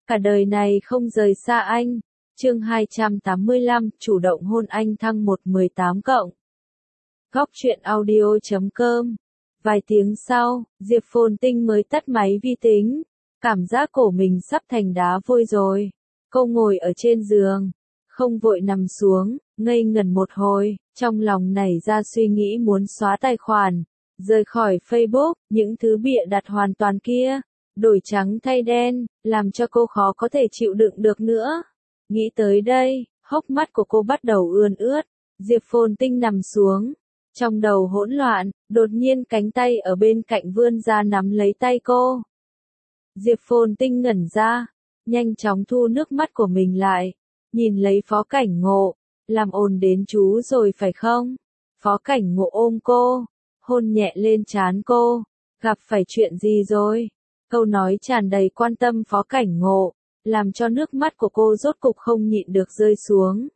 cả đời này không rời xa anh. Chương 285, chủ động hôn anh thăng 118 cộng. Góc truyện audio.com. Vài tiếng sau, Diệp Phồn Tinh mới tắt máy vi tính. Cảm giác cổ mình sắp thành đá vôi rồi. Cô ngồi ở trên giường, không vội nằm xuống, ngây ngẩn một hồi, trong lòng nảy ra suy nghĩ muốn xóa tài khoản, rời khỏi Facebook, những thứ bịa đặt hoàn toàn kia, đổi trắng thay đen, làm cho cô khó có thể chịu đựng được nữa. Nghĩ tới đây, hốc mắt của cô bắt đầu ươn ướt. Diệp Phồn Tinh nằm xuống, trong đầu hỗn loạn, đột nhiên cánh tay ở bên cạnh vươn ra nắm lấy tay cô. Diệp Phồn Tinh ngẩn ra, nhanh chóng thu nước mắt của mình lại, nhìn lấy Phó Cảnh Ngộ, làm ồn đến chú rồi phải không? Phó Cảnh Ngộ ôm cô, hôn nhẹ lên trán cô, gặp phải chuyện gì rồi? Câu nói tràn đầy quan tâm Phó Cảnh Ngộ, làm cho nước mắt của cô rốt cục không nhịn được rơi xuống.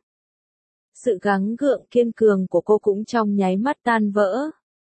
Sự gắng gượng kiên cường của cô cũng trong nháy mắt tan vỡ.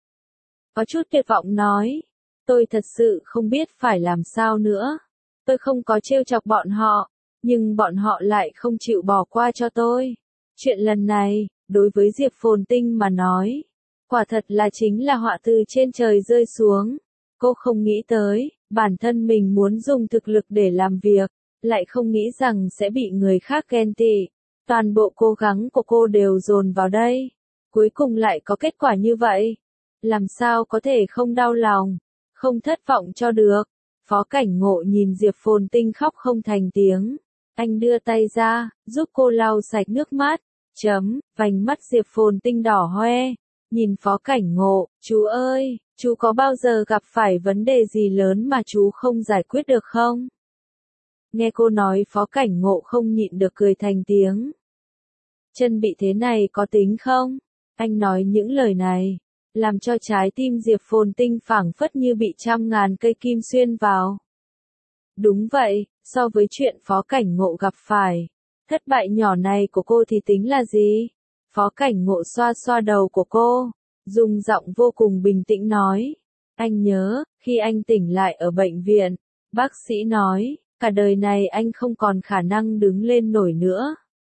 Có chút tuyệt vọng nói, tôi thật sự không biết phải làm sao nữa. Tôi không có trêu chọc bọn họ, nhưng bọn họ lại không chịu bỏ qua cho tôi. Chuyện lần này, đối với Diệp Phồn Tinh mà nói, quả thật là chính là họa từ trên trời rơi xuống. Cô không nghĩ tới, bản thân mình muốn dùng thực lực để làm việc, lại không nghĩ rằng sẽ bị người khác ghen tị. Toàn bộ cố gắng của cô đều dồn vào đây, cuối cùng lại có kết quả như vậy. Làm sao có thể không đau lòng, không thất vọng cho được. Phó Cảnh Ngộ nhìn Diệp Phồn Tinh khóc không thành tiếng. Anh đưa tay ra, giúp cô lau sạch nước mắt. Vành mắt Diệp Phồn Tinh đỏ hoe. Nhìn Phó Cảnh Ngộ, chú ơi, chú có bao giờ gặp phải vấn đề gì lớn mà chú không giải quyết được không? Nghe cô nói Phó Cảnh Ngộ không nhịn được cười thành tiếng. Chân bị thế này có tính không? Anh nói những lời này, làm cho trái tim Diệp Phồn Tinh phảng phất như bị trăm ngàn cây kim xuyên vào. Đúng vậy, so với chuyện Phó Cảnh Ngộ gặp phải, thất bại nhỏ này của cô thì tính là gì? Phó Cảnh Ngộ xoa xoa đầu của cô, dùng giọng vô cùng bình tĩnh nói. Anh nhớ, khi anh tỉnh lại ở bệnh viện, bác sĩ nói, cả đời này anh không còn khả năng đứng lên nổi nữa.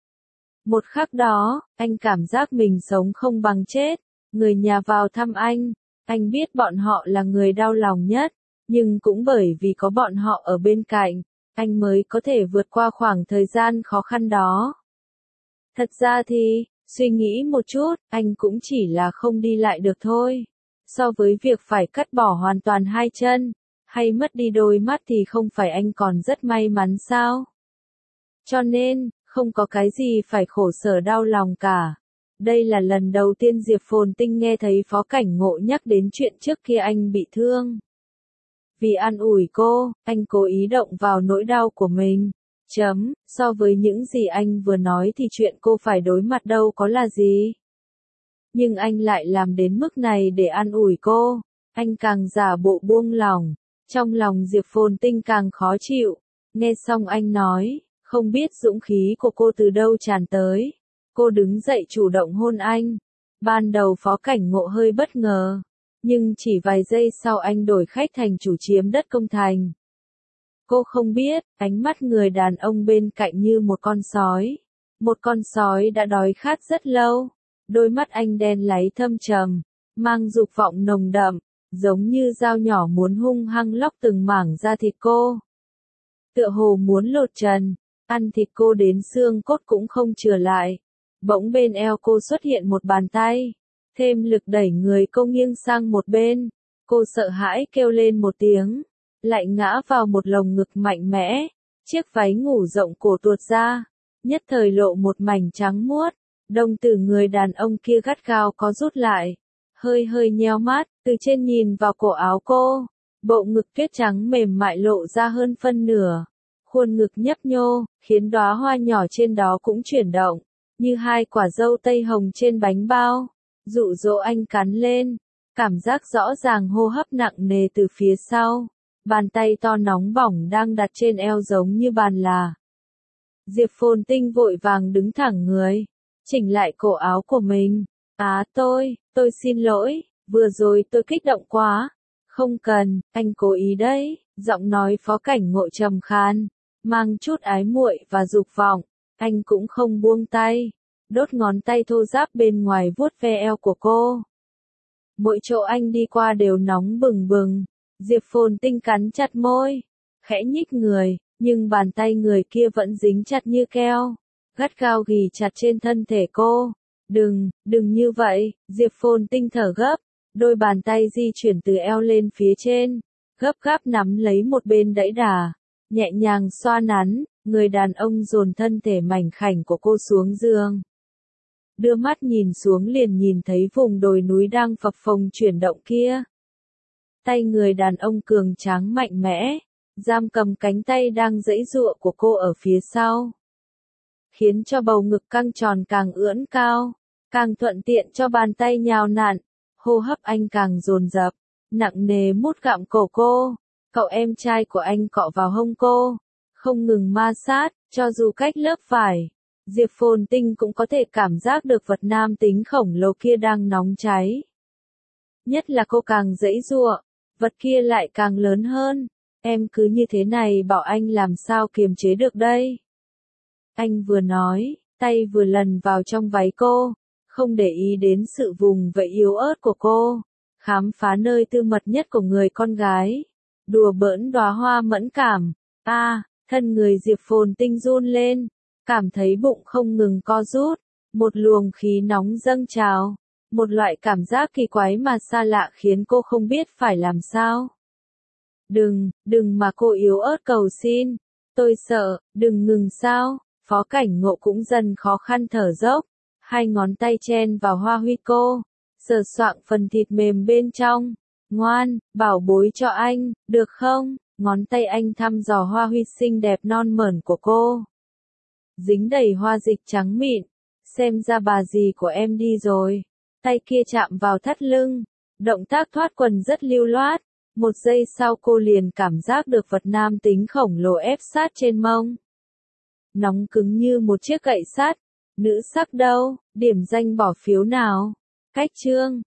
Một khắc đó, anh cảm giác mình sống không bằng chết. Người nhà vào thăm anh biết bọn họ là người đau lòng nhất, nhưng cũng bởi vì có bọn họ ở bên cạnh, anh mới có thể vượt qua khoảng thời gian khó khăn đó. Thật ra thì, suy nghĩ một chút, anh cũng chỉ là không đi lại được thôi. So với việc phải cắt bỏ hoàn toàn hai chân, hay mất đi đôi mắt thì không phải anh còn rất may mắn sao? Cho nên, không có cái gì phải khổ sở đau lòng cả. Đây là lần đầu tiên Diệp Phồn Tinh nghe thấy Phó Cảnh Ngộ nhắc đến chuyện trước kia anh bị thương. Vì an ủi cô, anh cố ý động vào nỗi đau của mình. So với những gì anh vừa nói thì chuyện cô phải đối mặt đâu có là gì. Nhưng anh lại làm đến mức này để an ủi cô. Anh càng giả bộ buông lỏng. Trong lòng Diệp Phồn Tinh càng khó chịu. Nghe xong anh nói, không biết dũng khí của cô từ đâu tràn tới. Cô đứng dậy chủ động hôn anh. Ban đầu Phó Cảnh Ngộ hơi bất ngờ, nhưng chỉ vài giây sau anh đổi khách thành chủ chiếm đất công thành. Cô không biết, ánh mắt người đàn ông bên cạnh như một con sói. Một con sói đã đói khát rất lâu. Đôi mắt anh đen láy thâm trầm, mang dục vọng nồng đậm, giống như dao nhỏ muốn hung hăng lóc từng mảng da thịt cô. Tựa hồ muốn lột trần, ăn thịt cô đến xương cốt cũng không chừa lại. Bỗng bên eo cô xuất hiện một bàn tay, thêm lực đẩy người cô nghiêng sang một bên. Cô sợ hãi kêu lên một tiếng, lại ngã vào một lồng ngực mạnh mẽ. Chiếc váy ngủ rộng cổ tuột ra, nhất thời lộ một mảnh trắng muốt. Đồng tử người đàn ông kia gắt gao có rút lại, hơi hơi nheo mắt, từ trên nhìn vào cổ áo cô. Bộ ngực tuyết trắng mềm mại lộ ra hơn phân nửa. Khuôn ngực nhấp nhô, khiến đóa hoa nhỏ trên đó cũng chuyển động, như hai quả dâu tây hồng trên bánh bao. Dụ dỗ anh cắn lên, cảm giác rõ ràng hô hấp nặng nề từ phía sau. Bàn tay to nóng bỏng đang đặt trên eo giống như bàn là. Diệp Phồn Tinh vội vàng đứng thẳng người, chỉnh lại cổ áo của mình. Tôi xin lỗi, vừa rồi tôi kích động quá. Không cần, anh cố ý đấy, giọng nói Phó Cảnh Ngộ trầm khan. mang chút ái muội và dục vọng, anh cũng không buông tay, đốt ngón tay thô ráp bên ngoài vuốt ve eo của cô. Mỗi chỗ anh đi qua đều nóng bừng bừng, Diệp Phồn Tinh cắn chặt môi, khẽ nhích người, nhưng bàn tay người kia vẫn dính chặt như keo, gắt gao ghì chặt trên thân thể cô. Đừng như vậy, Diệp Phồn Tinh thở gấp, đôi bàn tay di chuyển từ eo lên phía trên, gấp gáp nắm lấy một bên đẫy đà, nhẹ nhàng xoa nắn, người đàn ông dồn thân thể mảnh khảnh của cô xuống giường. Đưa mắt nhìn xuống liền nhìn thấy vùng đồi núi đang phập phồng chuyển động kia. Tay người đàn ông cường tráng mạnh mẽ, giam cầm cánh tay đang giãy giụa của cô ở phía sau, khiến cho bầu ngực căng tròn càng ưỡn cao, càng thuận tiện cho bàn tay nhào nặn, hô hấp anh càng dồn dập, nặng nề mút gặm cổ cô, cậu em trai của anh cọ vào hông cô, không ngừng ma sát, cho dù cách lớp vải, Diệp Phồn Tinh cũng có thể cảm giác được vật nam tính khổng lồ kia đang nóng cháy. Nhất là cô càng giãy giụa, vật kia lại càng lớn hơn, em cứ như thế này bảo anh làm sao kiềm chế được đây. Anh vừa nói, tay vừa lần vào trong váy cô, không để ý đến sự vùng vẫy yếu ớt của cô, khám phá nơi tư mật nhất của người con gái, đùa bỡn đóa hoa mẫn cảm. Thân người Diệp Phồn Tinh run lên, cảm thấy bụng không ngừng co rút, một luồng khí nóng dâng trào, một loại cảm giác kỳ quái mà xa lạ khiến cô không biết phải làm sao. Đừng mà, cô yếu ớt cầu xin, tôi sợ, đừng ngừng sao. Phó Cảnh Ngộ cũng dần khó khăn thở dốc, hai ngón tay chen vào hoa huy cô, sờ soạng phần thịt mềm bên trong. Ngoan, bảo bối cho anh, được không? Ngón tay anh thăm dò hoa huy xinh đẹp non mởn của cô. Dính đầy hoa dịch trắng mịn, xem ra bà dì của em đi rồi. Tay kia chạm vào thắt lưng, động tác thoát quần rất lưu loát. Một giây sau cô liền cảm giác được vật nam tính khổng lồ ép sát trên mông. Nóng cứng như một chiếc gậy sắt. Nữ sắc đâu, điểm danh bỏ phiếu nào. Cách chương